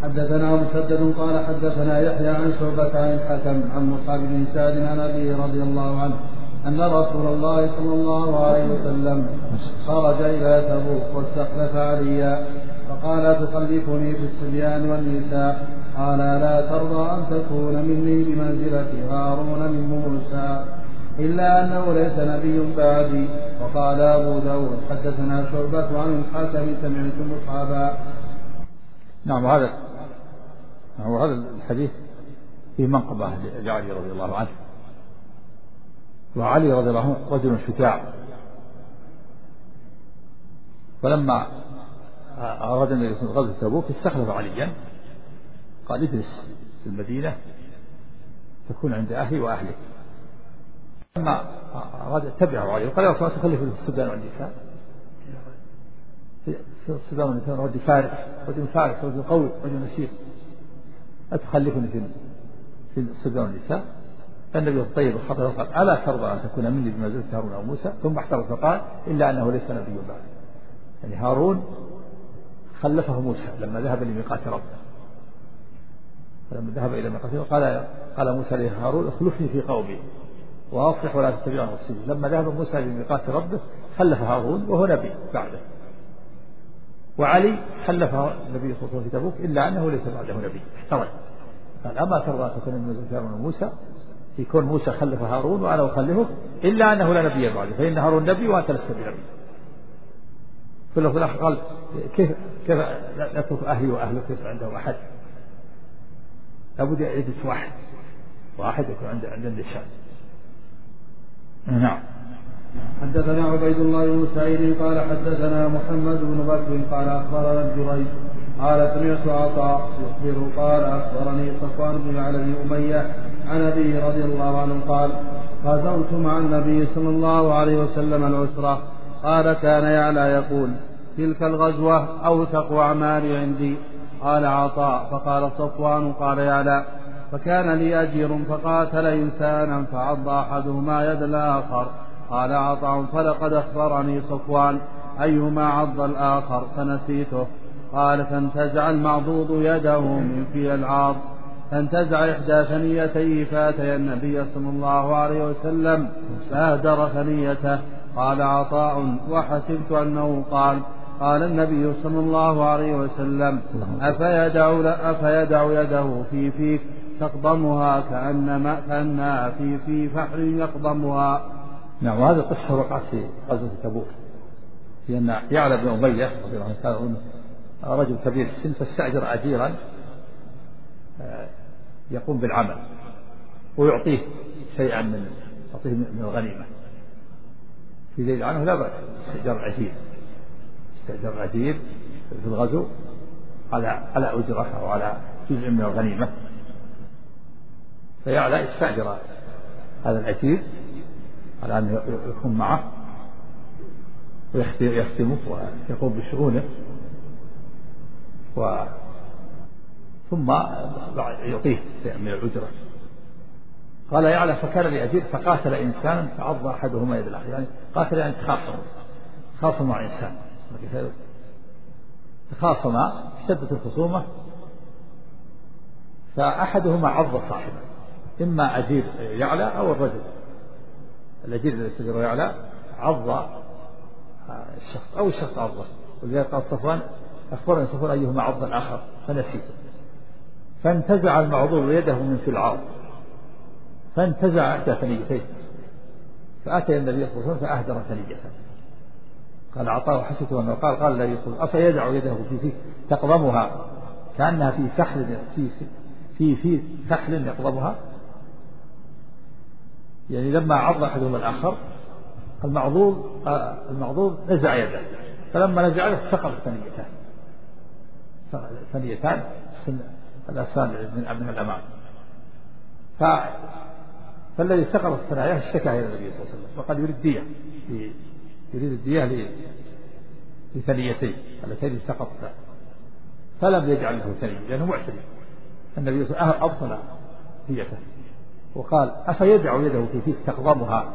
حدثنا مسدد قال حدثنا يحيى عن شعبة عن الحكم عن مصعب بن سعد عن أبيه رضي الله عنه أن رسول الله صلى الله عليه وسلم خرج إلى تبوك واستخلف عليا فقال تخلفني في الصبيان والنساء؟ قال لا ترضى أن تكون مني بمنزلة هارون من موسى إلا أنه ليس نبي بعدي. وقال أبو داود حدثنا شعبة عن الحكم سمعت مصعبا. نعم هذا الحديث في منقبة لعلي رضي الله عنه. وعلي رضي الله عنه رجل شجاع، فلما أراد أن يكون غزوة تبوك استخلف عليا قال اجلس في المدينة تكون عند أهلي وأهلك. لما أراد اتبعه علي وقال يا رسول الله تخلف في الصبيان والنساء؟ في الصبيان والنساء رجل فارس رجل قوي رجل نشيط، أتخلفني في الصبيان والنساء؟ فالنبي الطيب الخطر قال ألا ترضى أن تكون مني بمنزلة هارون أو موسى؟ ثم احترس وقال إلا أنه ليس نبي بعد. يعني هارون خلفه موسى لما ذهب لميقات ربه، فلما ذهب إلى ميقاته قال موسى لهارون اخلفني في قومي وأصلح ولا تتبعوا مفسدين. لما ذهب موسى لميقات ربه خلف هارون وهو نبي بعده. وعلي خلفه النبي صلى الله عليه وسلم في تبوك إلا أنه ليس بعده نبي، احترز قال أما ترضى أن تكون من منزلة هارون وموسى؟ يكون موسى خلف هارون وأنا أخلفه إلا أنه لا نبي بعده، فإن هارون نبي وأنت لست بنبي. في الآخر قال كيف نترك أهلي وأهلك ليس عندهم أحد؟ لابد يجلس واحد يكون عند النساء. نعم. حدثنا عبيد الله بن سعيد قال حدثنا محمد بن بكر قال أخبرنا الجريج قال سمعت عطاء يخبر قال أخبرني صفوان بن علي بن أمية عن أبي رضي الله عنه قال غزوت مع النبي صلى الله عليه وسلم العسرة. قال كان يعلى يقول تلك الغزوة أوثق أعمال عندي. قال عطاء فقال صفوان قال يعلى فكان لي أجير فقاتل إنسانا فعض أحدهما يد الآخر. قال عطاء فلقد أخبرني صفوان أيهما عض الآخر فنسيته. قال فانتزع المعضوض يده من في العاض فانتزع إحدى ثنيتيه فأتي النبي صلى الله عليه وسلم فأهدر ثنيته. قال عطاء وحسبت أنه قال النبي صلى الله عليه وسلم أفيدع يده في فيك تقضمها كأنها في فحل يقضمها. نعم. وهذه القصة وقعت في غزوة تبوك، لأن يعلى بن أمية رضي الله عنه كان رجل كبير السن فاستأجر أجيرا يقوم بالعمل ويعطيه شيئا من الغنيمة في ذيل عنه لا بأس. استأجر أجير في الغزو على أجرة أو على جزء من الغنيمة، فيعلى استأجر هذا الأجير على أن يكون معه ويخدمه ويقوم بشؤونه ثم يعطيه شيئا من الأجرة. قال يعلى فكان لأجير فقاتل إنسانا فعض أحدهما يد الآخر، يعني قاتل يعني تخاصم مع إنسان، تخاصم شدة الخصومة فأحدهما عض صاحبه، إما أجير يعلى أو الرجل. الأجير الذي استأجره يعلى عض الشخص أو الشخص عضه. ولذلك قال صفوان أخبرني صفوان أيهما عض الآخر فنسيته. فانتزع المعضوض يده من في العاض فانتزع إحدى ثنيتيه فأتى النبي صلى الله عليه وسلم فأهدر ثنيته. قال عطاء حسيته أنه قال النبي صلى الله عليه وسلم أفيدع يده في فيك تقضمها كأنها في فحل في فحل يقضمها، يعني لما عض أحدهما الآخر المعضوض نزع يده، فلما نزع يده سقط ثنيتان الأسنان من الأمام، فالذي سقط الثنايا اشتكى إلى النبي صلى الله عليه وسلم وقد يريد الدية لثنيتين اللتين سقطتا، فلم يجعل له ثنية لأنه معتدي. النبي صلى الله عليه وسلم أبطل ديته وقال أفيدع يده في فيك تقضمها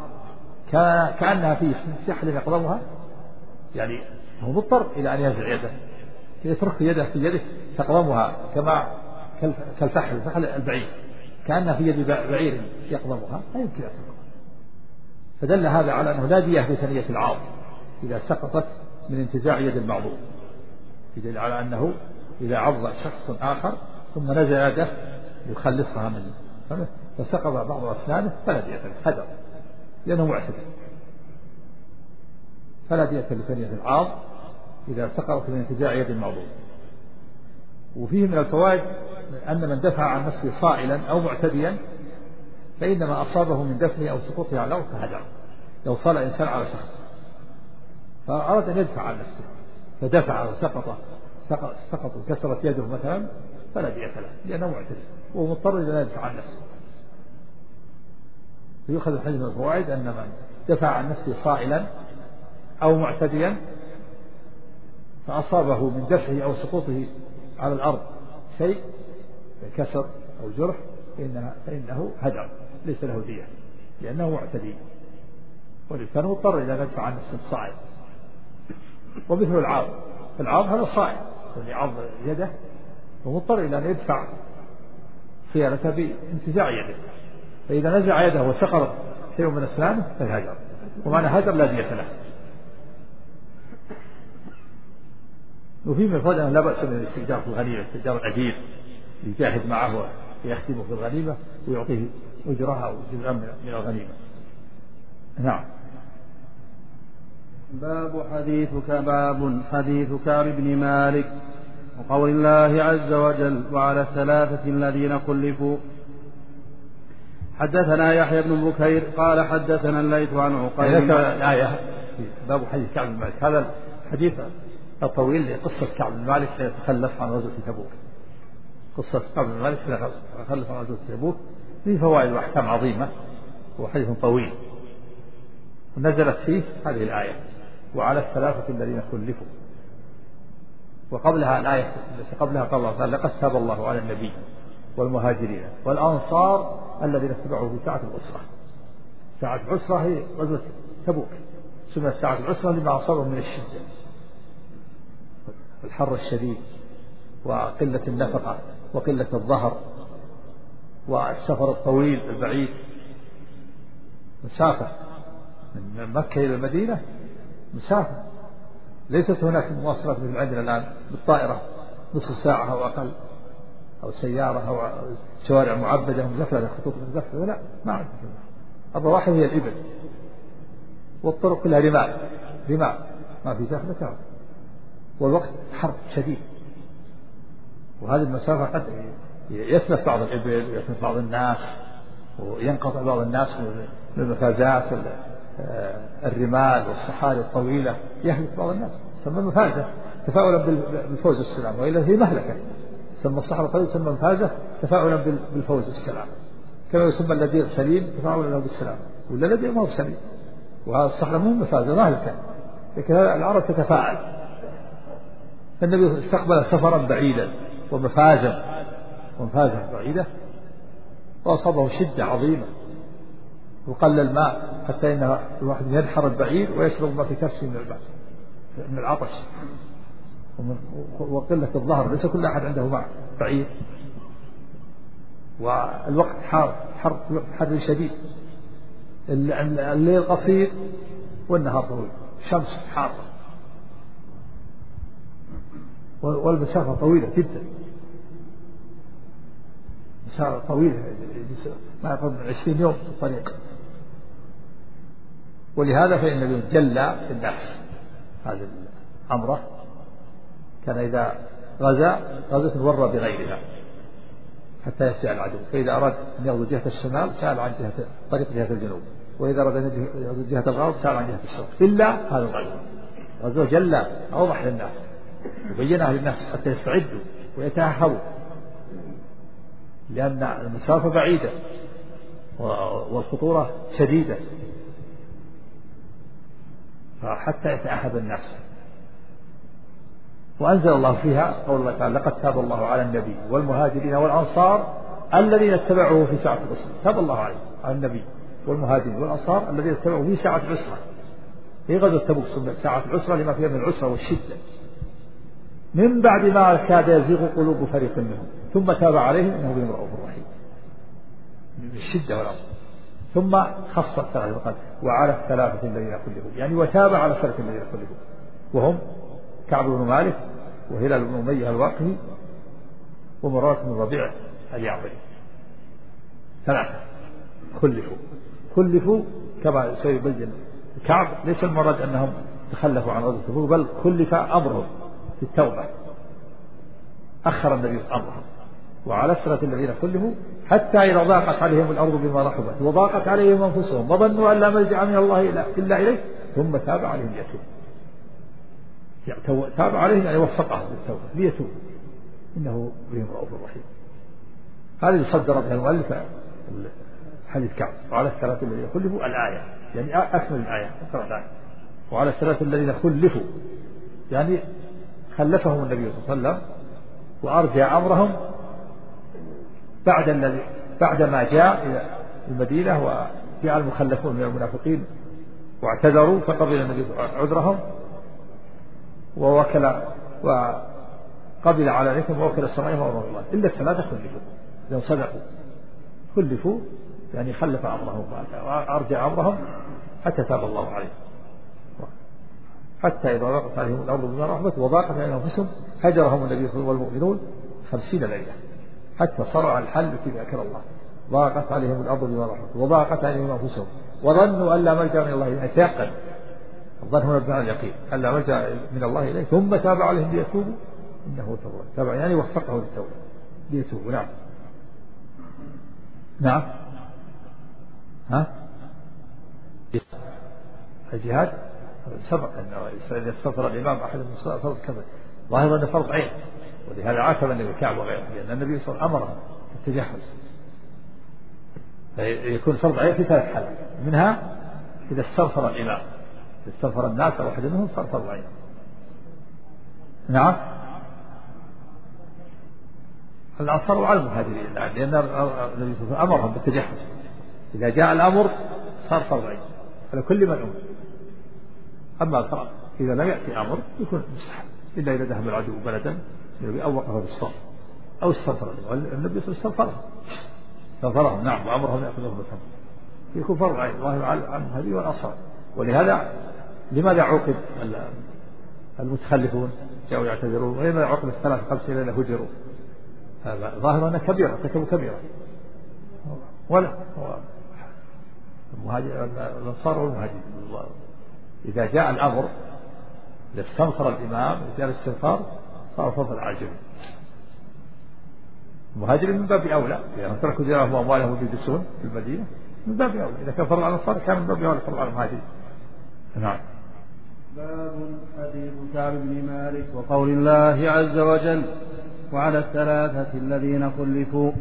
كأنها في سحل يقضمها، يعني هو مضطر إلى أن ينزع يده يترك يده في يدك تقضمها كما كالفحل البعير، كأنها في يد بعير يقضمها، لا يمكن أن تقضم. فدل هذا على أنه لا دية في ثنية العاض إذا سقطت من انتزاع يد المعضوض، يدل على أنه إذا عض شخص آخر ثم نزع يده يخلصها منه فسقط بعض أسنانه فلا دية له، هدر لأنه معتدل. فلا دية لثنية العاض إذا سقطت من انتزاع يد المعضوض. وفيه من الفوائد أن من دفع عن نفسه صائلا أو معتديا فإنما أصابه من دفنه أو سقوطه على الأرض كهدر. لو صال إنسان على شخص فأراد أن يدفع عن نفسه فدفع وسقط وكسرت يده مثلا فلا دية له لأنه معتدي وهو مضطر إلى أن يدفع عن نفسه. فيؤخذ الحديث من الفوائد أن من دفع عن نفسه صائلا أو معتديا فأصابه من دفعه أو سقوطه على الأرض شيء كسر أو جرح فإنه هدر ليس له دية لأنه معتدي، والإنسان مضطر إلى أن يدفع عن نفسه الصائل. ومثل العاض هذا صائل يعض يده ومضطر إلى أن يدفع صيانته بانتزاع يده، فإذا نزع يده وسقط شيء من أسنانه فالهدر، ومعنى هدر لا دية له. وفي من الفوائد أنه لا بأس من الاستئجار في الغنيمة، استئجار الأجير يجاهد معه ويخدمه في الغنيمة ويعطيه أجرها أو جزءا من الغنيمة. نعم. باب حديث كعب بن مالك وقول الله عز وجل وعلى الثلاثة الذين خلفوا. حدثنا يحيى بن بكير قال حدثنا الليث عن عقيل. الآية باب حديث كعب بن مالك، هذا الحديث الطويل لقصة كعب بن مالك حين تخلف عن غزوة تبوك. قصة كعب بن مالك حين تخلف عن غزوة تبوك فيه فوائد وأحكام عظيمة وحديث طويل، ونزلت فيه هذه الآية وعلى الثلاثة الذين خلفوا. وقبلها الآية التي قبلها قال الله تعالى لقد تاب الله على النبي والمهاجرين والأنصار الذين اتبعوه في ساعة العسرة. ساعة العسرة هي غزوة تبوك، سميت ساعة العسرة لما أصابهم من الشدة الحر الشديد وقلة النفقة وقلة الظهر والسفر الطويل البعيد، مسافة من مكة إلى المدينة مسافة، ليست هناك مواصلات مثل عندنا الآن بالطائرة نصف ساعة أو أقل أو سيارة أو شوارع معبدة مزفلة خطوط مزفلة، لا ما عندنا. الرواحل هي الإبل والطرق كلها رمال ما في زحمة كامل، والوقت حر شديد، وهذه المسافة قد يتلف بعض الإبل ويتلف بعض الناس وينقطع بعض الناس من المفازات الرمال والصحاري الطويلة، يهلك بعض الناس. سمى مفازة تفاؤلا بالفوز والسلام، وإلا هي مهلكة. سمى الصحراء الطويلة سمى مفازة تفاؤلا بالفوز والسلام، كما يسمى الذي سليم تفاؤلا له بالسلام، ولا الذي ما هو سليم. وهذا الصحراء مو مفازة مهلكة، لكن العرب تتفاعل. النبي استقبل سفرا بعيدا ومفازا بعيدة وأصابه شدة عظيمة وقل الماء حتى إن الواحد ينحر البعير ويشرب ما في كفه من الماء من العطش وقلة الظهر، ليس كل أحد عنده ماء بعير، والوقت حر شديد، الليل قصير والنهار طويل، الشمس حارة والمسافة طويلة جدا، مسافة طويلة ما يقرب من 20 يوم في الطريق. ولهذا فإن النبي جلى الناس هذه الأمره، كان إذا غزة ورى بغيرها حتى يسعى العدو، فإذا أراد أن يغزو جهة الشمال سأل عن طريق جهة الجنوب، وإذا أراد أن يغزو جهة الغرب سأل عن جهة الشرق، إلا هذا الغزو جلى أوضح للناس وبينها للناس حتى يستعدوا ويتأهبوا، لأن المسافة بعيدة والخطورة شديدة، حتى يتأهب الناس. وأنزل الله فيها قول الله تعالى لقد تاب الله على النبي والمهاجرين والأنصار الذين اتبعوه في ساعة العسرة. تاب الله على النبي والمهاجرين والأنصار الذين اتبعوه في ساعة العسرة. في غزوة تبوك سميت ساعة العسرة لما فيها من العسرة والشدة، من بعد ما كاد يزيغ قلوب فريق منهم ثم تاب عليهم إنه بهم رؤوف رحيم من الشدة والأمر. ثم خص الثلاثة وقال وعلى الثلاثة الذين خلفوا، يعني وتاب على الثلاثة الذين خلفوا، وهم كعب بن مالك وهلال بن أمية الواقفي ومرارة بن ربيع اليعمري، ثلاثة خلفوا كما سيبين كعب. ليس المراد أنهم تخلفوا عن غزوة تبوك، بل خلف أمرهم في التوبة، أخر النبي أمرهم. وعلى الثلاثة الذين خلفوا حتى إذا ضاقت عليهم الأرض بما رحبت وضاقت عليهم أنفسهم وظنوا أن لا ملجأ من الله إلا إليه ثم تاب عليهم ليتوبوا. تاب عليهم يعني وفقهم للتوبة ليتوبوا إنه بهم رؤوف رحيم. هذا يصدر بها المؤلف حديث كعب وعلى الثلاثة الذين خلفوا الآية، يعني أكمل الآية. وعلى الثلاثة الذين خلفوا يعني خلفهم النبي صلى الله عليه وسلم وأرجع أمرهم بعد ما جاء إلى المدينة وجاء المخلفون من المنافقين واعتذروا فقبل النبي عذرهم وقبل على ذلكم ووكل السماء وأمر الله إلا الثلاثة خلفوا. لو صدقوا خلفوا يعني خلف أمرهم وأرجع أمرهم حتى تاب الله عليهم، حتى إذا ضاقت عليهم الأرض بما رحبت وضاقت عليهم أنفسهم هجرهم النبي صلى الله عليه وسلم والمؤمنون 50 ليلة حتى صرع الحل في ذكر الله. ضاقت عليهم الأرض بما رحبت وضاقت عليهم أنفسهم وظنوا أن لا ملجأ من الله إليه، يتيقن الظن هنا بمعنى اليقين أن لا ملجأ من الله إليه ثم تاب عليهم ليتوبوا إنه تاب يعني وفقه للتوبة ليتوبوا. نعم الجهاد سبق أن يستطر الإمام أحد من فرض كذا ظاهر أنه فرض عين، ولهذا عاتب النبي كعب وغيره لأن النبي صلى الله عليه وسلم أمرهم بالتجهز. يكون فرض عين في 3 حالات، منها إذا استغفر الإمام استغفر الناس أو واحد منهم صار فرض عين. نعم الأنصار وعلى المهاجرين لأن النبي صلى الله عليه وسلم أمرهم بالتجهز، إذا جاء الأمر صار فرض عين على كل من أمر. أما الفرق إذا لم يأتي أمر يكون مستحب إلا إذا ذهب العدو بلدا أو وقف في الصف أو استغفر النبي صلى الله عليه وسلم استغفرهم. نعم وأمرهم يأخذهم بالحمد يكون فرض عين الله عن هذه والأنصار. ولهذا لماذا عوقب المتخلفون جاءوا يعتذرون ولماذا عوقب 3-5 ليلة هجروا؟ هذا ظاهر أنه كبيرة ارتكبوا كبيرة ولا الأنصار والمهاجرين. إذا جاء الأمر إذا استنصر الإمام جاء الاستغفار صار فرض العاجل. المهاجرين من باب أولى يعني تركوا ديارهم وأموالهم ويجلسون في المدينة من باب أولى، إذا كان فرض على الأنصار كان من باب أولى فرض على المهاجرين. نعم. باب حديث كعب بن مالك وقول الله عز وجل وعلى الثلاثة الذين خلفوا.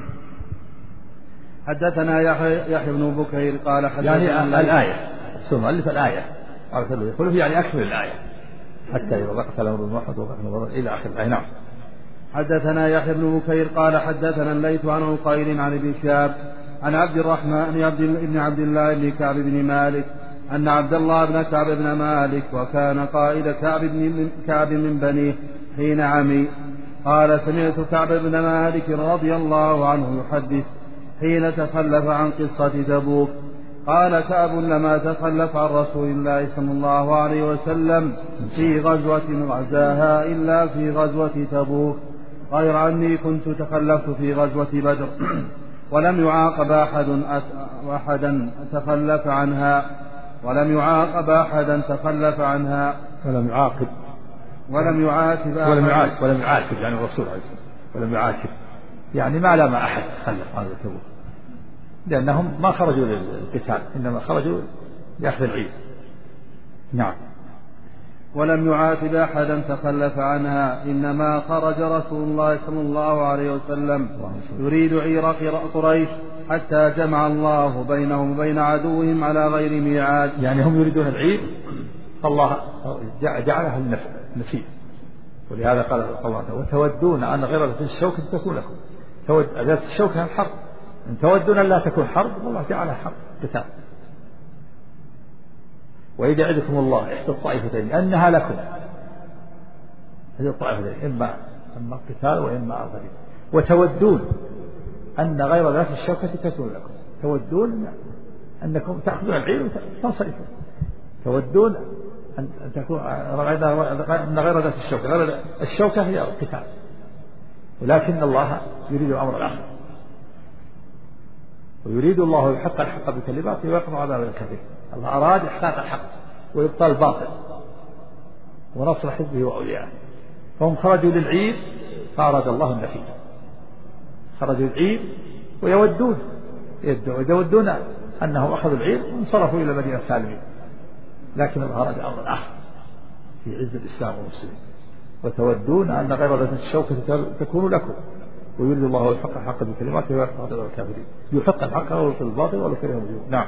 حدثنا يحيى بن بكير قال حدثنا يعني الآية مؤلف الآية يقول يعني أكمل الآية حتى إذا ضاقت الأمر بما رحبت إلى آخر الآية. نعم. حدثنا يحيى بن بكير قال حدثنا الليث عن عقيل عن ابن شهاب عن عبد الرحمن بن عبد الله بن كعب بن مالك أن عبد الله بن كعب بن مالك وكان قائد كعب من بنيه حين عمي قال سمعت كعب بن مالك رضي الله عنه يحدث حين تخلف عن قصة تبوك قال كعب لما تخلف عن رسول الله صلى الله عليه وسلم في غزوة غزاها إلا في غزوة تبوك غير أني كنت تخلفت في غزوة بدر ولم يعاقب أحدا تخلف عنها ولم يعاقب يعني الرسول عليه الصلاة ولم يعاقب يعني ما لام أحد تخلف عن تبوك لأنهم ما خرجوا للقتال إنما خرجوا لأخذ العيد. نعم. ولم يعاتب أحدا تخلف عنها إنما خرج رسول الله صلى الله عليه وسلم يريد عير قريش حتى جمع الله بينهم وبين عدوهم على غير ميعاد. يعني هم يريدون العيد فالله جعلها النسيب ولهذا قال الله وتودون أن غير الشوكة تكون لكم ذات الشوكة الحرب إن تودون أن لا تكون حرب والله جعلها حرب قتال. وإذا يعدكم الله إحدى الطائفتين أنها لكم هذه الطائفتين، إما قتال وإما غنيمة. وتودون أن غير ذات الشوكة تكون لكم، تودون أنكم تأخذون العير وتنصرفون، تودون أن تكون أن غير ذات الشوكة، غير الشوكة هي القتال، ولكن الله يريد أمر الآخر، ويريد الله يحق الحق بكلماته ويقطع عذاب الكثير. الله أراد إحقاق الحق وإبطال الباطل ونصر حزبه وأوليائه، فهم خرجوا للعير فأراد الله النفيذ، خرجوا للعير ويودون أنهم أخذوا العير وانصرفوا إلى المدينة سالمين، لكن الله أراد أمر آخر في عز الإسلام والمسلمين. وتودون أن غير ذات الشوكة تكون لكم ويريد الله يحق الحق بكلماته ويقطع عذاب الكافرين، يحق الحق ويبطل الباطل ولو كره المجرمون. نعم.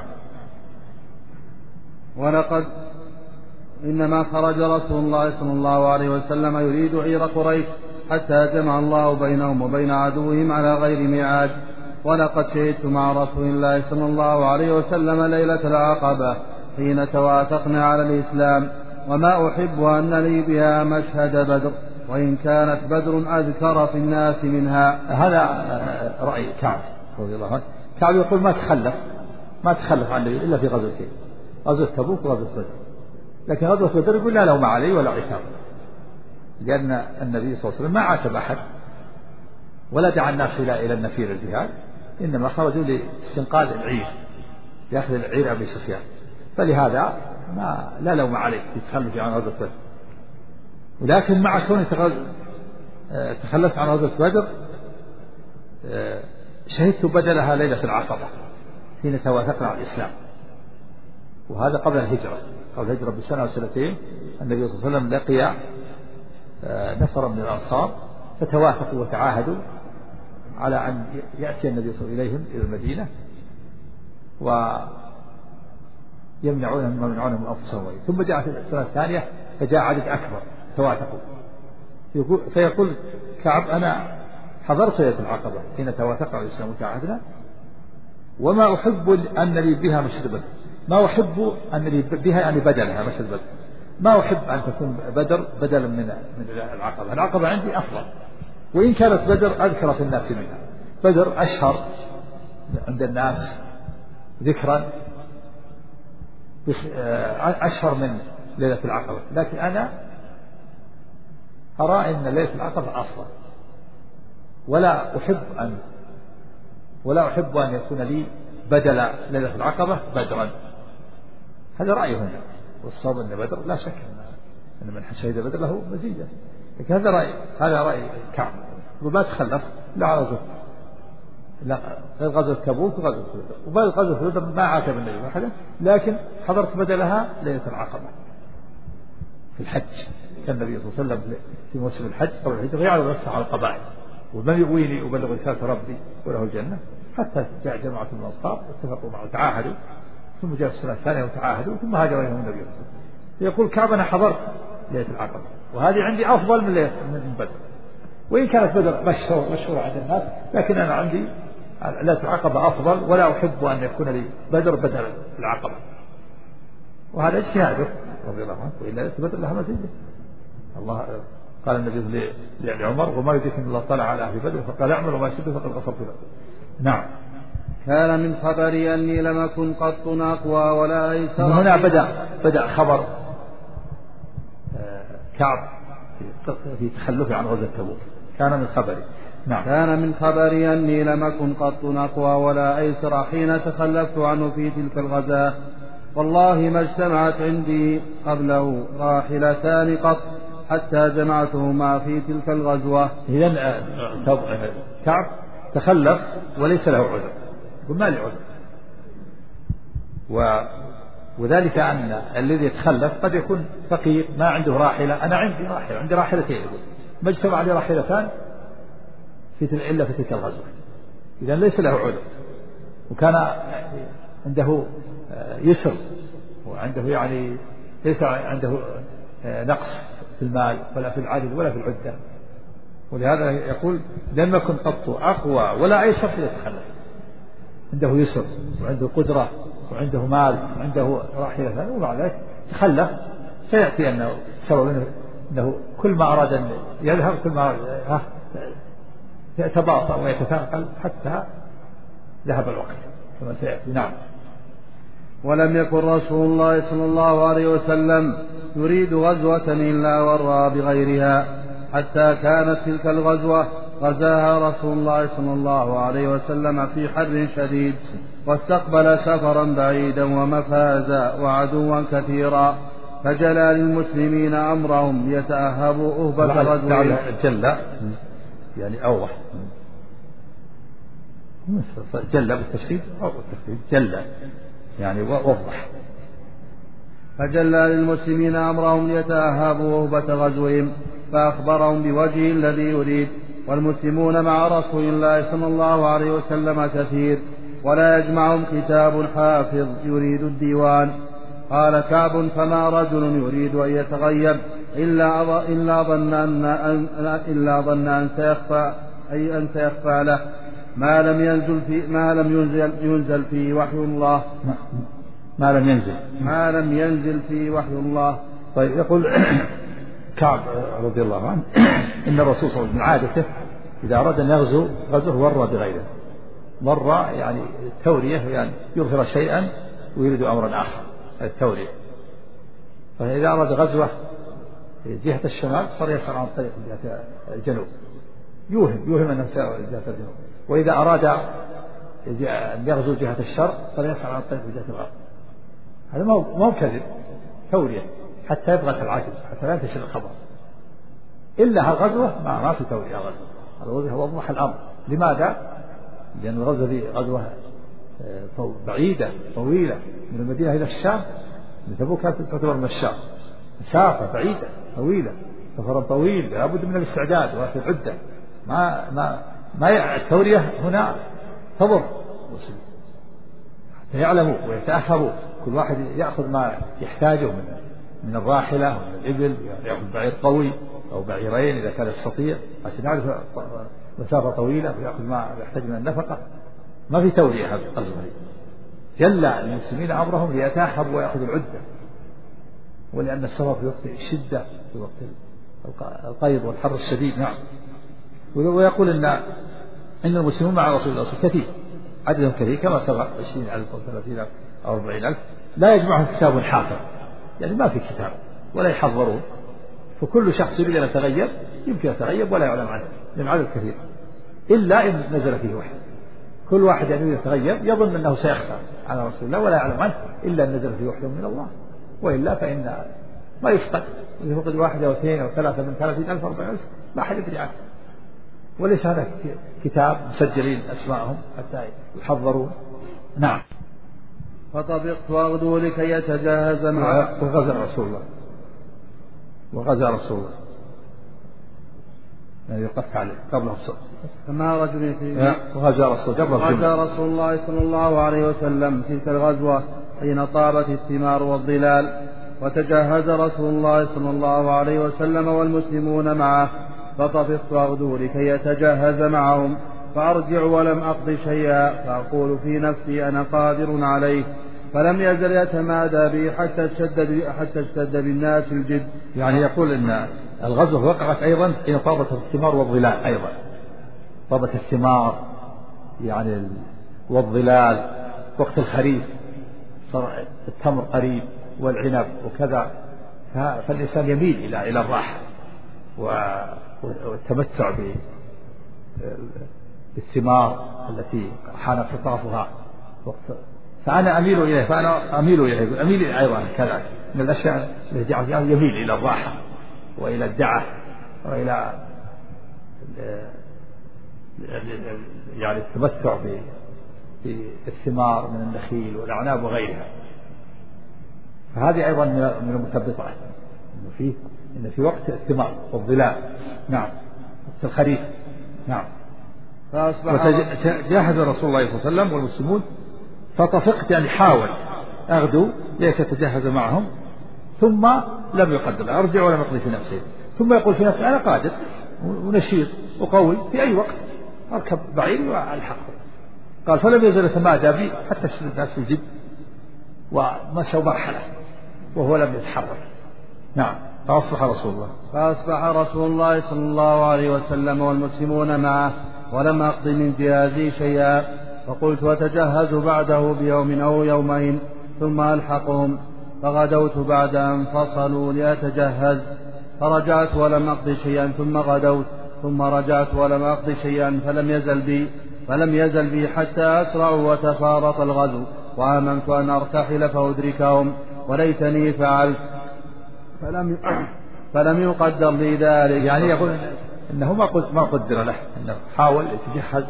ولقد إنما خرج رسول الله صلى الله عليه وسلم يريد عير قريش حتى جمع الله بينهم وبين عدوهم على غير ميعاد. ولقد شهدت مع رسول الله صلى الله عليه وسلم ليلة العقبة حين توافقنا على الإسلام، وما أحب أن لي بها مشهد بدر، وإن كانت بدر أذكر في الناس منها. هذا رأي كعب رضي الله عنه. كعب يقول ما تخلف عن النبي إلا في غزوتين، غزوة تبوك وغزوة بدر، لكن غزوة بدر يقول لا لوم علي ولا عتاب، لأن النبي صلى الله عليه وسلم ما عاتب أحد ولا دعا الناس إلى النفير الجهاد، إنما خرجوا لاستنقاذ العير، يأخذ العير أبي سفيان، فلهذا لا لوم عليه في التخلف عن غزوة بدر. ولكن مع كونه تخلص عن غزوة بدر شهدت بدلها ليلة العقبة حين توافقنا على الإسلام، وهذا قبل الهجرة بسنة وسنتين. النبي صلى الله عليه وسلم لقي نفر من الأنصار فتوافقوا وتعاهدوا على أن يأتي النبي صلى الله عليه وسلم إليهم إلى المدينة ويمنعونهم مما يمنعونهم من أنفسهم. ثم جاءت السنة الثانية فجاء عدد أكبر توافقوا، فيقول كعب أنا حضرت ليلة العقبة حين توافقنا على الإسلام وتعاهدنا، وما أحب أن لي بها مشهد بدر، ما أحب أن لي بها يعني بدلها مشهد بدر، ما أحب أن تكون بدر بدلا من العقبة. العقبة عندي أفضل، وإن كانت بدر أذكر في الناس منها. بدر أشهر عند الناس ذكرا، أشهر من ليلة العقبة، لكن أنا أرى أن ليلة العقبة أفضل، ولا أحب أن يكون لي بدل ليلة العقبة بدرا. هذا رأيه هنا، والصواب أن بدر لا شك أن من شهد بدر له مزية، لكن هذا رأي كعب، وما تخلف لا غزوة غير غزوة تبوك وغزوة بدر، وبعد غزوة بدر ما عاتب النبي أحدا، لكن حضرت بدلها ليلة العقبة في الحج. كان النبي صلى الله عليه وسلم في موسم الحج قبل الهجرة يعرض نفسه على القبائل، ومن يغويني أبلغ رسالة ربي وله الجنة، حتى جاء جماعة من الأنصار اتفقوا معه وتعاهدوا، ثم جاء السنة الثانية وتعاهدوا، ثم هاجر إليهم النبي صلى الله عليه وسلم. يقول كعب أنا حضرت ليلة العقبة، وهذه عندي أفضل من بدر، وإن كانت بدر مشهورة عند الناس، لكن أنا عندي ليلة العقبة أفضل، ولا أحب أن يكون لي بدر بدل العقبة. وهذا اجتهاده رضي الله عنه، وإلا ليلة بدر لها مزية. الله قال النبي لعمر وما يدرك ان الله طلع على اهل بدر فقال اعمل وما شئت فقد غفرت لكم. نعم. كان من خبري اني لم اكن قط اقوى ولا ايسر. هنا بدا خبر كعب في تخلفه عن غزوة تبوك. كان من خبري. نعم. كان من خبري اني لم اكن قط اقوى ولا ايسر حين تخلفت عنه في تلك الغزاة، والله ما اجتمعت عندي قبله راحلتان قط حتى جمعتهما في تلك الغزوة. إذن كعب تخلف وليس له عذر، يقول ما لي عذر، وذلك أن الذي يتخلف قد يكون فقير ما عنده راحلة. أنا عندي راحلتين، يقول ما اجتمع لي راحلتان إلا في تلك الغزوة، إذن ليس له عذر. وكان عنده يسر، وعنده يعني ليس عنده نقص في المال ولا في العدد ولا في العدة، ولهذا يقول لم يكن قط أقوى ولا أيسر حين يتخلف. عنده يسر وعنده قدرة وعنده مال وعنده راحلة، ومع ذلك تخلف. سيأتي أنه سبب منه أنه كل ما أراد أن يذهب كل ما يتباطأ ويتثاقل حتى ذهب الوقت كما سيأتي. نعم. ولم يكن رسول الله صلى الله عليه وسلم يريد غزوة إلا ورى بغيرها، حتى كانت تلك الغزوة غزاها رسول الله صلى الله عليه وسلم في حر شديد، واستقبل سفرا بعيدا ومفازا وعدوا كثيرا، فجلى للمسلمين أمرهم يتأهبوا أهبة غزوهم. جل يعني أوضح، جل بالتشديد أو بالتشديد جل يعني وضح. فجلى للمسلمين أمرهم يتأهبوا أهبة غزوهم، فأخبرهم بوجه الذي يريد. والمسلمون مع رسول الله صلى الله عليه وسلم كثير، ولا يجمعهم كتاب حافظ يريد الديوان. قال كعب: فما رجل يريد أن يتغيب إلا ظن أن سيخفى له ما لم ينزل فيه وحي الله. ما لم ينزل فيه وحي الله. طيب، يقول كعب رضي الله عنه إن الرسول صلى الله عليه وسلم عادته إذا أراد أن يغزو غزوه ورى بغيره. مرة يعني التورية، يعني يظهر شيئا ويريد أمرا آخر، التورية. فإذا أراد غزوة جهة الشمال صار يسعى عن طريق جهة الجنوب، يوهم أنه سير جهة الجنوب. وإذا أراد أن يغزو جهة الشرق صار يسعى عن طريق جهة الغرب. هذا ما هو كذب، تورية حتى يبغى العجل، حتى لا ينتشر الخبر. إلا هالغزوة ما في تورية غزوة، الغزوة هو وضوح الأمر. لماذا؟ لأن الغزوة دي غزوة بعيدة طويلة من المدينة إلى الشام. تبوك كانت تعتبر من الشام، مسافة بعيدة طويلة، سفر طويل، لابد من الاستعداد وقت العدة. ما التورية هنا تضر المسلمين حتى يعلموا ويتأهبوا، كل واحد يأخذ ما يحتاجه من الراحلة ومن الإبل، يأخذ بعير قوي أو بعيرين إذا كان يستطيع، عشان يعرف مسافة طويلة ويأخذ ما يحتاج من النفقة. ما في تورية هذا الغزوة. جلى المسلمين أمرهم ليتأهبوا ويأخذوا العدة، ولأن السفر في وقت الشدة، في وقت القيض والحر الشديد. نعم. ويقول إن المسلمون مع رسول الله كثير، عددهم كثير كما سبق 20,000 أو 30,000 أو 40,000، لا يجمعهم كتاب حافظ، يعني ما في كتاب ولا يحضرون. فكل شخص يريد أن يتغيب يمكن يتغيب ولا يعلم عنه، لأن عدد كثير، إلا إن نزل فيه وحي. كل واحد يريد يتغيب يظن أنه سيخفى على رسول الله ولا يعلم عنه إلا أن نزل فيه وحي من الله، وإلا فإن ما يفقد. إذا فقد واحد أو اثنين أو ثلاثة من 30,000 أو 40,000 ما أحد يدري عنه، وليس هذا كتاب مسجلين أسماءهم حتى يحضرون. نعم. فطبقت أغدو لكي يتجهز معه. وغزا رسول الله يعني يقف عليه قبل الصلاة. فما رجل فيه وغزا رسول الله صلى الله عليه وسلم تلك الغزوة حين طابت الثمار والظلال، وتجهز رسول الله صلى الله عليه وسلم والمسلمون معه. فطفقت أغدو لكي يتجهز معهم، فأرجع ولم أقض شيئا، فأقول في نفسي أنا قادر عليه. فلم يزل يتمادى بي حتى اشتد بالناس الجد. يعني يقول إن الغزوة وقعت أيضا حين طابت الثمار والظلال، أيضا طابت الثمار يعني والظلال وقت الخريف، صار التمر قريب والعنب وكذا، فالإنسان يميل إلى الراحة والتمتع بالثمار التي حان قطافها. فأنا أميل إليه أيضا كذا من الأشياء التي يميل إلى الراحة وإلى الدعة وإلى يعني التمتع بالثمار من النخيل والأعناب وغيرها. فهذه أيضا من المثبطات إن في وقت الثمار والظلال. نعم. وقت الخريف. نعم. وتجاهز رسول الله صلى الله عليه وسلم والمسلمون، فطفقت يعني حاول أغدو ليتجهز معهم، ثم لم يقدر، أرجع ولم يقضي في نفسه، ثم يقول في نفسه أنا قادر ونشيط وقوي، في أي وقت أركب بعير والحق. قال فلم يزل يتمادى بي حتى اشتد الناس في الجد ومشوا مرحلة وهو لم يتحرك. نعم. فأصبح رسول الله صلى الله عليه وسلم والمسلمون معه ولم أقض من جهازي شيئا، فقلت أتجهز بعده بيوم أو يومين ثم ألحقهم، فغدوت بعد أن فصلوا لأتجهز، فرجعت ولم أقض شيئا، ثم غدوت ثم رجعت ولم أقض شيئا، فلم يزل بي حتى أسرعوا وتفارط الغزو، وآمنت أن أرتحل فأدركهم، وليتني فعلت، فلم يقدر لي ذلك. يعني يقول إنه ما قدر له، إنه حاول يتجهز،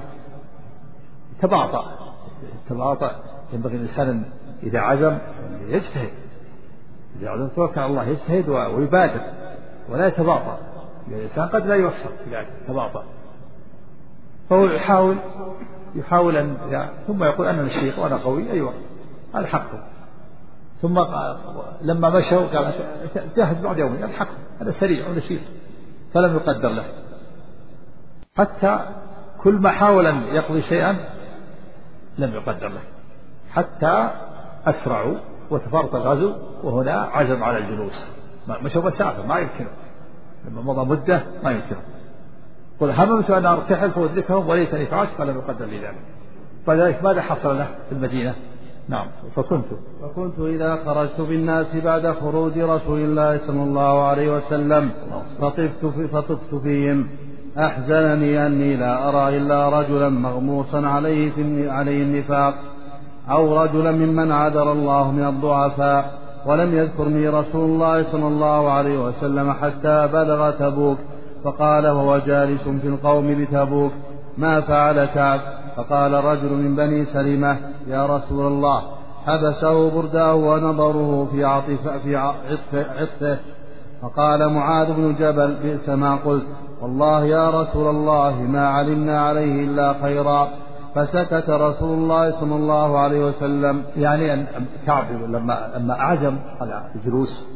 تباطأ. ينبغي الإنسان إذا عزم يجتهد، إذا عزم توكل على الله يجتهد ويبادر ولا يتباطأ. الإنسان قد لا يوفق إذا تباطأ، فهو يحاول أن ثم يقول أنا نشيط وأنا قوي، أيوة ألحقه. ثم لما مشوا قال جهز بعد يومين ألحقه، هذا سريع ونشيط، فلم يقدر له. حتى كل ما حاول أن يقضي شيئا لم يقدر له، حتى أسرعوا وتفارط الغزو، وهنا عزم على الجلوس. مشوا مسافة ما يمكنه، لما مضى مدة ما يمكنه. قل هممت أن أرتحل فأدركهم وليتني فعلت، فلم يقدر لي ذلك. فذلك ماذا حصل له في المدينة؟ نعم. فكنت إذا خرجت بالناس بعد خروج رسول الله صلى الله عليه وسلم فطفت فيهم، أحزنني أني لا أرى إلا رجلا مغموسا عليه النفاق، أو رجلا ممن عذر الله من الضعفاء، ولم يذكرني رسول الله صلى الله عليه وسلم حتى بلغ تبوك، فقال وهو جالس في القوم بتبوك ما فعل كعب؟ فقال رجل من بني سلمة يا رسول الله حبسه برداه ونظره في عطفه. فقال معاذ بن جبل بئس ما قلت، والله يا رسول الله ما علمنا عليه إلا خيرا. فسكت رسول الله صلى الله عليه وسلم. يعني أن كعب لما أعزم على الجلوس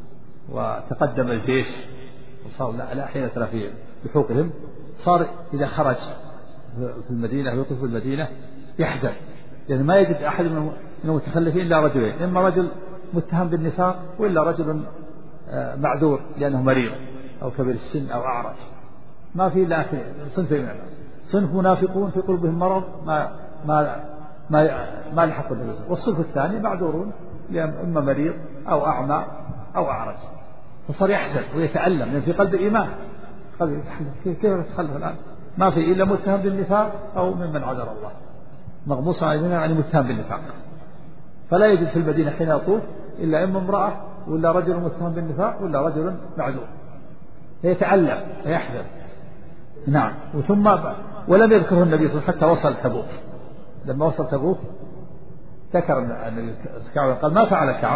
وتقدم الجيش وصار لا حين في لحوقهم، صار إذا خرج في المدينة ويقف في المدينة يحزن، يعني ما يجد أحد من المتخلفين إلا رجلين، إما رجل متهم بالنفاق وإلا رجل معذور لأنه مريض أو كبير السن أو أعرج. ما في إلا صنفين من الناس، صنف منافقون في قلوبهم مرض ما لحقوا النبي، والصنف الثاني معذورون إما مريض أو أعمى أو أعرج. فصار يحزن ويتألم لأن في قلب الإيمان، كيف يتخلف الآن؟ ما في إلا متهم بالنفاق أو ممن عذر الله، مغموس علينا يعني متهم بالنفاق. فلا يجد في المدينة حين يطوف إلا إما امرأة ولا رجل متهم بالنفاق ولا رجل معذور، يتألم ويحزن. نعم. ولم يذكره النبي صلى الله عليه وسلم حتى وصل تبوك. لما وصل تبوك ذكر أن كعب قال ما فعل كعب؟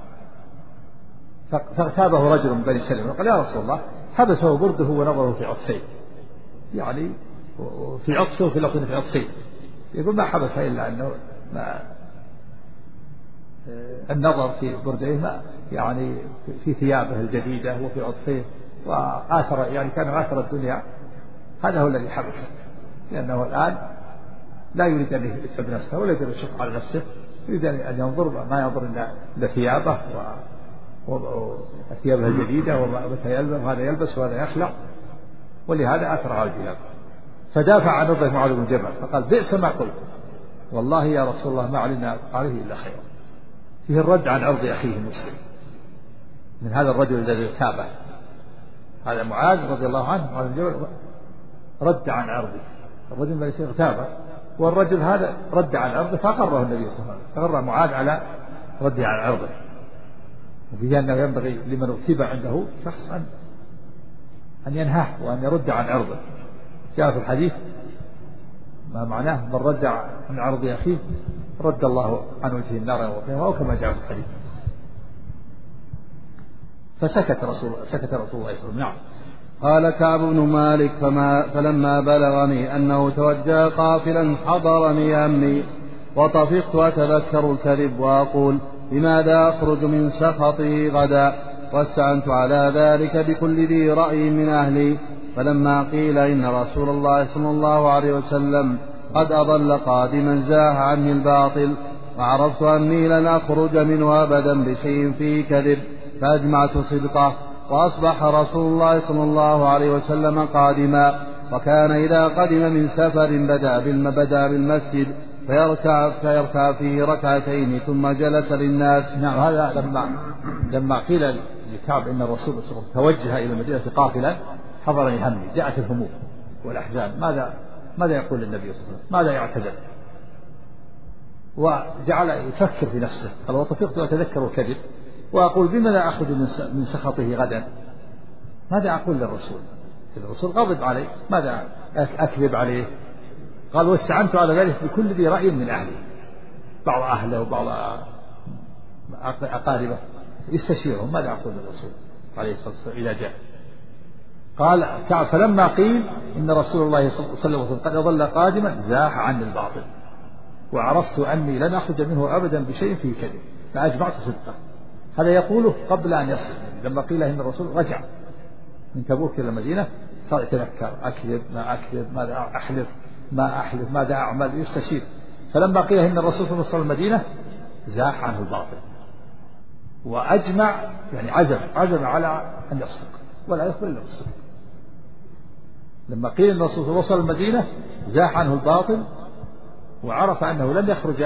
فاغتابه رجل من بني سلمة وقال يا رسول الله حبسه برده ونظره في عطفيه، يعني في عطفه وفي لقطه في عطفيه. يقول ما حبسه إلا أنه النظر في برده يعني في ثيابه الجديدة وفي عطفيه، وآثر يعني كان آثر الدنيا، هذا هو الذي حبسه، لأنه الآن لا يريد أن يتعب نفسه ولا يريد أن يشق على نفسه، يريد أن ينظر ما ينظر إلا ثيابه وثيابه الجديدة ومتى يلبس، وهذا يلبس وهذا يخلع، ولهذا أثر على الثياب. فدافع عن رضي معاذ بن جبل فقال بئس ما قلت، والله يا رسول الله ما علمنا عليه إلا خيرا. فيه الرد عن عرض أخيه المسلم من هذا الرجل الذي تابع، هذا معاذ رضي الله عنه معاذ بن جبل رد عن عرضه، الرجل الذي يصير تابع، والرجل هذا رد عن عرضه فأقره النبي صلى الله عليه وسلم، أقر معاذ على رده عن عرضه. وفيه أنه ينبغي لمن اغتيب عنده شخص أن ينهاه وأن يرد عن عرضه. جاء في الحديث ما معناه من رد عن عرض أخيه رد الله عن وجهه النار يوم القيامة، أو كما جاء في الحديث. فسكت رسول الله صلى الله عليه وسلم. نعم. قال كعب بن مالك فلما بلغني أنه توجه قافلا حضرني أمني، وطفقت أتذكر الكذب وأقول لماذا أخرج من سخطه غدا، واستعنت على ذلك بكل ذي رأي من أهلي. فلما قيل إن رسول الله صلى الله عليه وسلم قد أضل قادما زاح عني الباطل، وعرفت أني لن أخرج منه أبدا بشيء فيه كذب، فأجمعت صدقه وأصبح رسول الله صلى الله عليه وسلم قادما، وكان إذا قدم من سفر بدأ بالمسجد فيركع فيه ركعتين ثم جلس للناس. نعم. هذا لما قيل لكعب إن الرسول صلى الله عليه وسلم توجه إلى المدينة قافلا حضرني همي، جاءت الهموم والأحزان، ماذا يقول النبي صلى الله عليه وسلم؟ ماذا يعتذر؟ وجعل يفكر في نفسه، قال وطفقت وأتذكر الكذب وأقول بما لا أخذ من سخطه غدا، ماذا أقول للرسول؟ الرسول غضب علي، ماذا أكذب عليه؟ قال واستعنت على ذلك بكل ذي رأي من أهله، بعض أهله وبعض أقاربه يستشيرهم، ماذا أقول للرسول عليه الصلاة والسلام إذا جاء؟ قال كعب فلما قيل إن رسول الله صلى الله عليه وسلم قد ظل قادما زاح عني الباطل وعرفت أني لن أخرج منه أبدا بشيء فيه كذب فأجمعت صدقه. هذا يقوله قبل أن يصل، لما قيل إن الرسول رجع من تبوك إلى المدينة صار يتذكر أكذب ما أكذب، ماذا أحلف ما أحلف، ماذا أعمل، يستشير. فلما قيل إن الرسول صلى الله عليه وسلم المدينة زاح عنه الباطل وأجمع، يعني عزم على أن يصدق ولا يقبل إلا بالصدق. لما قيل إن الرسول صلى الله عليه وسلم المدينة زاح عنه الباطل وعرف أنه لن يخرج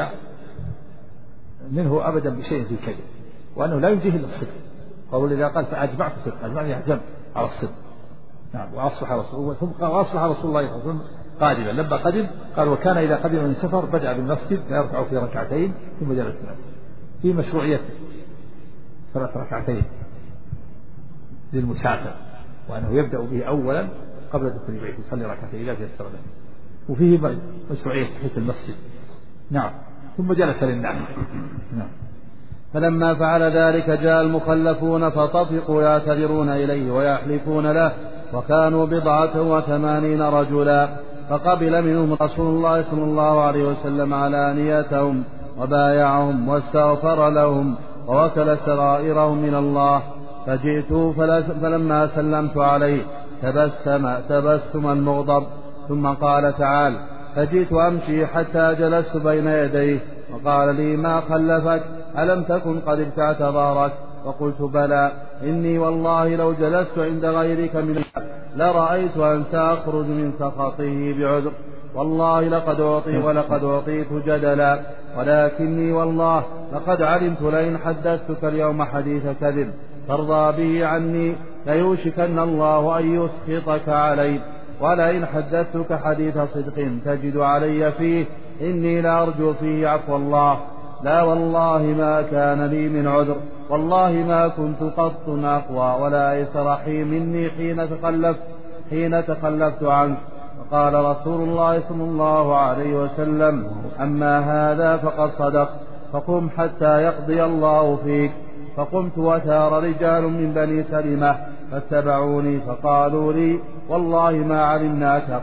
منه أبدا بشيء في كذب وأنه لا ينجيه إلا الصدق. ولذا قال فأجمعت صدق، أجمعني يحزم على الصدق. نعم. وأصبح رسول الله صلى الله عليه وسلم قادما، لما قدم قال وكان إذا قدم من سفر بدأ بالمسجد فيركع في ركعتين ثم جلس الناس، في مشروعية صلاة ركعتين للمسافر، وأنه يبدأ به أولا قبل دخول البيت يصلي ركعتين إذا تيسر له، وفيه مشروعية تحية المسجد. نعم. ثم جلس للناس. نعم. فلما فعل ذلك جاء المخلفون فطفقوا يعتذرون إليه ويحلفون له، وكانوا 87 رجلا، فقبل منهم رسول الله صلى الله عليه وسلم علانيتهم وبايعهم واستغفر لهم ووكل سرائرهم من الله. فجئت فلما سلمت عليه تبسما مغضب، ثم قال تعال فجئت أمشي حتى جلست بين يديه وقال لي ما خلفك؟ ألم تكن قد ابتعت ظهرك؟ وقلت بلى، إني والله لو جلست عند غيرك من لرأيت أن سأخرج من سخطه بعذر، والله لقد أعطي ولقد أعطيت جدلا، ولكني والله لقد علمت لئن حدثتك اليوم حديث كذب ترضى به عني ليوشكن الله أن يسخطك علي، ولئن حدثتك حديث صدق تجد علي فيه إني لأرجو فيه عفو الله. لا والله ما كان لي من عذر، والله ما كنت قط أقوى ولا أيسر مني حين تخلفت عنك. فقال رسول الله صلى الله عليه وسلم أما هذا فقد صدق، فقم حتى يقضي الله فيك. فقمت وثار رجال من بني سلمة فاتبعوني فقالوا لي والله ما علمناك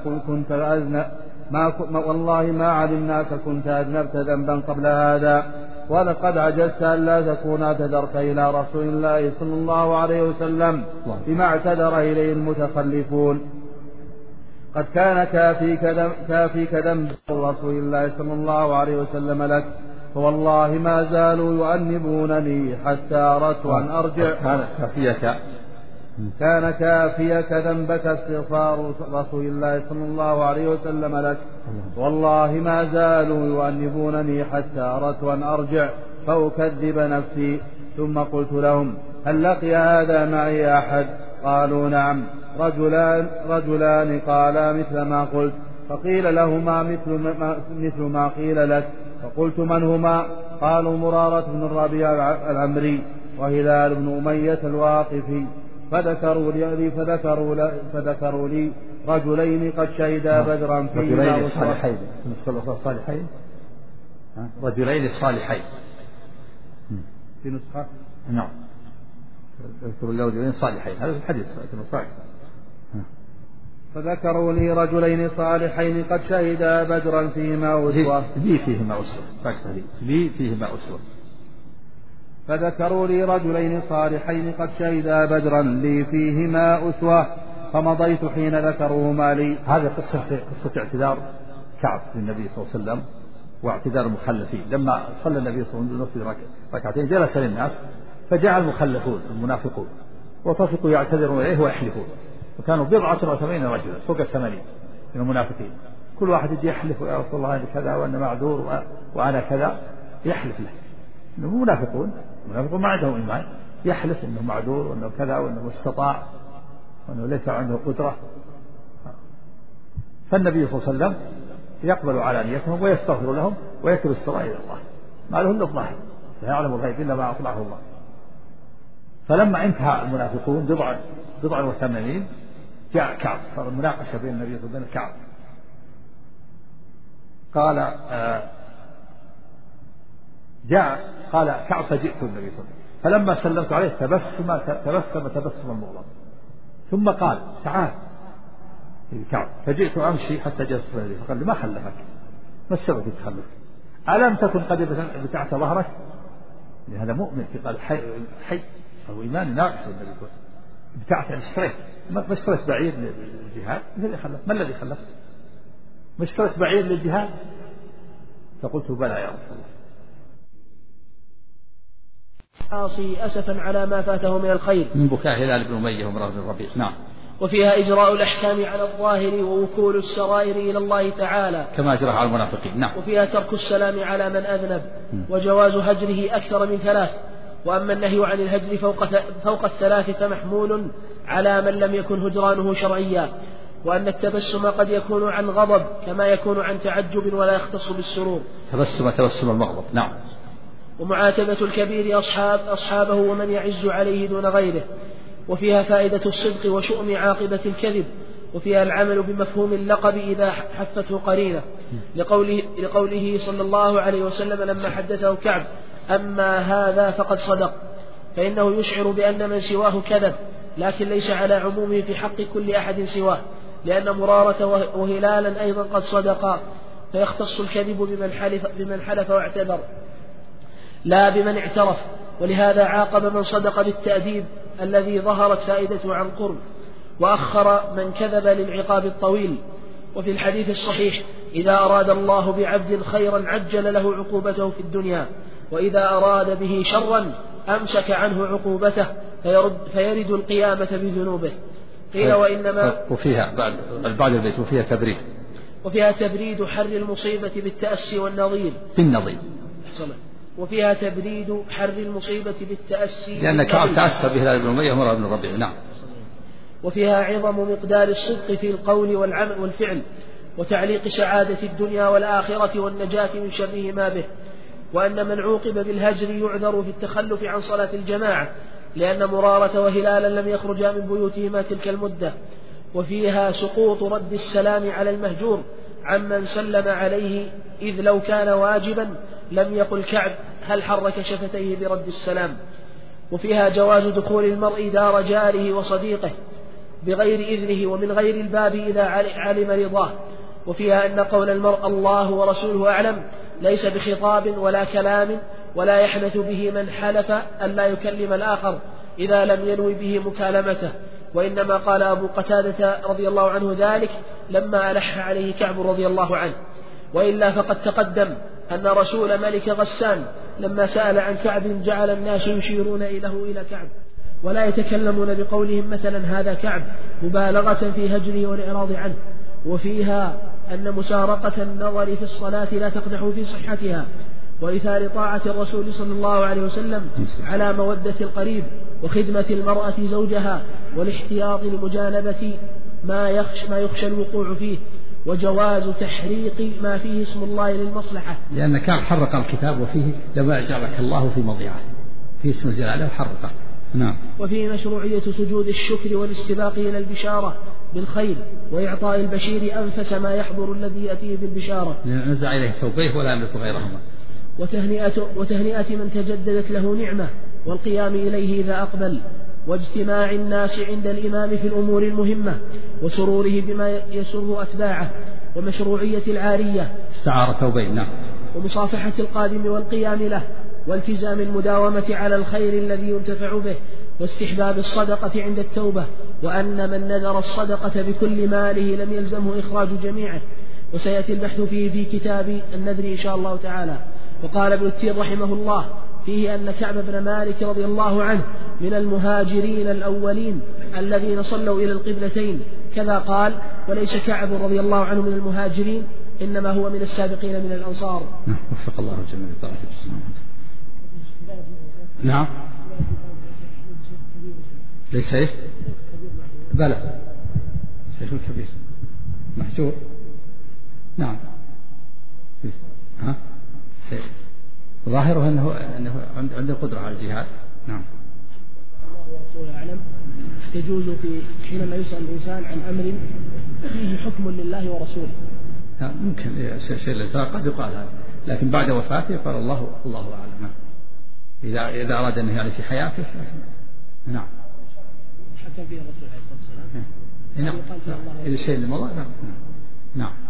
كنت أذنبت ذنبا قبل هذا، ولقد عجزت ألا تكون اعتذرت إلى رسول الله صلى الله عليه وسلم بما اعتذر إليه المتخلفون. قد كان كافيك ذنب رسول الله صلى الله عليه وسلم لك، فوالله ما زالوا يؤنبونني حتى أردت أن أرجع. كان كافيك ذنبك استغفار رسول الله صلى الله عليه وسلم لك، والله ما زالوا يؤنبونني حتى أردت أن أرجع فأكذب نفسي. ثم قلت لهم هل لقي هذا معي أحد؟ قالوا نعم. رجلان قالا مثل ما قلت، فقيل لهما مثل ما قيل لك، فقلت من هما؟ قالوا مرارة بن الربيع العمري وهلال بن أمية الواقفي. فذكروا لي رجلين قد شهدا بدرا فيهما رجلين صالحين في نسخة. نعم. اذكروا له رجلين صالحين، هذا في الحديث صحيح. فذكروا لي رجلين صالحين قد شهدا بدرا فيهما أسوة. لي فيهما أسوة. فذكروا لي رجلين صالحين قد شهدا بدرا لي فيهما أسوة، فمضيت حين ذكروهما لي. هذه قصة اعتذار كعب للنبي صلى الله عليه وسلم واعتذار المخلفين. لما صلى النبي صلى الله عليه وسلم ركعتين جلس للناس، فجاء المخلفون المنافقون وطفقوا يعتذرون إليه ويحلفون، وكانوا 89 رجلا فوق 80 من المنافقين، كل واحد يجي يحلف يا رسول الله أنا كذا وأنا معذور وأنا كذا، يحلف له إنهم منافقون ما عندهم إيمان، يحلف إنه معذور وأنه كذا وأنه استطاع وأنه ليس عنده قدرة. فالنبي صلى الله عليه وسلم يقبل على نيتهم ويستغفر لهم ويكتب السرائر إلى الله، ما له إلا الظاهر، لا يعلم الغيب إلا ما أطلعه الله. فلما انتهى المنافقون 89 جاء كعب، صار المناقشة بين النبي صلى الله عليه وسلم كعب، قال كعب فجئت النبي صلى الله عليه وسلم فلما سلمت عليه تبسم المغضب، ثم قال تعال كعب، فجئت أمشي حتى جلست بين يديه، فقال لي ما خلفك؟ ما السبب في تخلفك؟ ألم تكن قد بتعت ظهرك؟ هذا مؤمن في قلب حي أو إيمان ناقص. النبي يقول بتعت اشتريت، ما اشتريت بعير للجهاد، ما الذي خلف؟ ما اشتريت بعير للجهاد؟ فقلت بلى يا رسول الله. عاصي أسفا على ما فاته من الخير من بكاء هلال بن أمية ومرار بن الربيع. نعم. وفيها إجراء الأحكام على الظاهر ووكول السرائر إلى الله تعالى كما أجرى على المنافقين. نعم. وفيها ترك السلام على من أذنب وجواز هجره أكثر من 3، وأما النهي عن الهجر فوق 3 فمحمول على من لم يكن هجرانه شرعيا، وأن التبسم قد يكون عن غضب كما يكون عن تعجب ولا يختص بالسرور. تبسم المغضب. نعم. ومعاتبة الكبير أصحابه ومن يعز عليه دون غيره. وفيها فائدة الصدق وشؤم عاقبة الكذب. وفيها العمل بمفهوم اللقب إذا حفته قرينة، لقوله صلى الله عليه وسلم لما حدثه كعب أما هذا فقد صدق، فإنه يشعر بأن من سواه كذب، لكن ليس على عمومه في حق كل أحد سواه، لأن مرارة وهلالا أيضا قد صدقا، فيختص الكذب بمن حلف واعتذر لا بمن اعترف. ولهذا عاقب من صدق بالتأديب الذي ظهرت فائدته عن قرب، وأخر من كذب للعقاب الطويل. وفي الحديث الصحيح إذا أراد الله بعبد خيرا عجل له عقوبته في الدنيا، وإذا أراد به شرا أمسك عنه عقوبته فيرد القيامة بذنوبه. قيل وإنما وفيها بعد البيت وفيها تبريد حر المصيبة بالتأسي والنظير وفيها تبريد حر المصيبة بالتأسي لأن كعب تأسى بهلال بن أمية ومرار بن الربيع. نعم. وفيها عظم مقدار الصدق في القول والعمل والفعل، وتعليق سعادة الدنيا والآخرة والنجاة من شرهما به، وأن من عوقب بالهجر يعذر في التخلف عن صلاة الجماعة، لأن مرارة وهلالا لم يخرجا من بيوتهما تلك المدة. وفيها سقوط رد السلام على المهجور عمن سلم عليه، إذ لو كان واجبا لم يقل كعب هل حرك شفتيه برد السلام. وفيها جواز دخول المرء دار جاره وصديقه بغير إذنه ومن غير الباب إذا علم رضاه. وفيها أن قول المرء الله ورسوله أعلم ليس بخطاب ولا كلام، ولا يحنث به من حلف أن لا يكلم الآخر إذا لم ينوي به مكالمته، وإنما قال أبو قتادة رضي الله عنه ذلك لما ألح عليه كعب رضي الله عنه. وإلا فقد تقدم أن رسول ملك غسان لما سأل عن كعب جعل الناس يشيرون إلى كعب ولا يتكلمون بقولهم مثلا هذا كعب، مبالغة في هجره والإعراض عنه. وفيها أن مسارقة النظر في الصلاة لا تقدح في صحتها، وإثار طاعة الرسول صلى الله عليه وسلم على مودة القريب، وخدمة المرأة زوجها، والاحتياط لمجانبة ما يخشى الوقوع فيه، وجواز تحريق ما فيه اسم الله للمصلحة، لأن كان حرق الكتاب وفيه لما جعلك الله في مضيعه في اسم الجلالة وحرقه. نعم. وفيه مشروعية سجود الشكر والاستباق إلى البشارة بالخير، وإعطاء البشير أنفس ما يحضر الذي يأتيه بالبشارة، نزع إليه ثوبيه ولا يملك غيرهما. وتهنئة من تجددت له نعمة، والقيام إليه إذا أقبل، واجتماع الناس عند الإمام في الأمور المهمة، وسروره بما يسر أتباعه، ومشروعية العارية استعار ثوبين. نعم. ومصافحة القادم والقيام له، والتزام المداومة على الخير الذي ينتفع به، واستحباب الصدقة عند التوبة، وأن من نذر الصدقة بكل ماله لم يلزمه إخراج جميعه، وسيأتي البحث فيه في كتاب النذر إن شاء الله تعالى. وقال ابن التين رحمه الله فيه أن كعب بن مالك رضي الله عنه من المهاجرين الأولين الذين صلوا إلى القبلتين كذا قال. وليس كعب رضي الله عنه من المهاجرين، إنما هو من السابقين من الأنصار. وفق الله الجميع لطاعة الإسلام. نعم ليس شيخ بلى شيخ كبير محجور. نعم ظاهره أنه عنده قدرة على الجهاد. نعم الله أعلم. يجوز في حينما يسأل الإنسان عن أمر فيه حكم لله ورسوله ممكن شيء الإنسان قد يقال هذا، لكن بعد وفاته قال الله أعلم. إذا أراد أنه يعني في حياته. نعم حكم فيه الرسول عليه الصلاة والسلام. نعم إذا شيء لمضى. نعم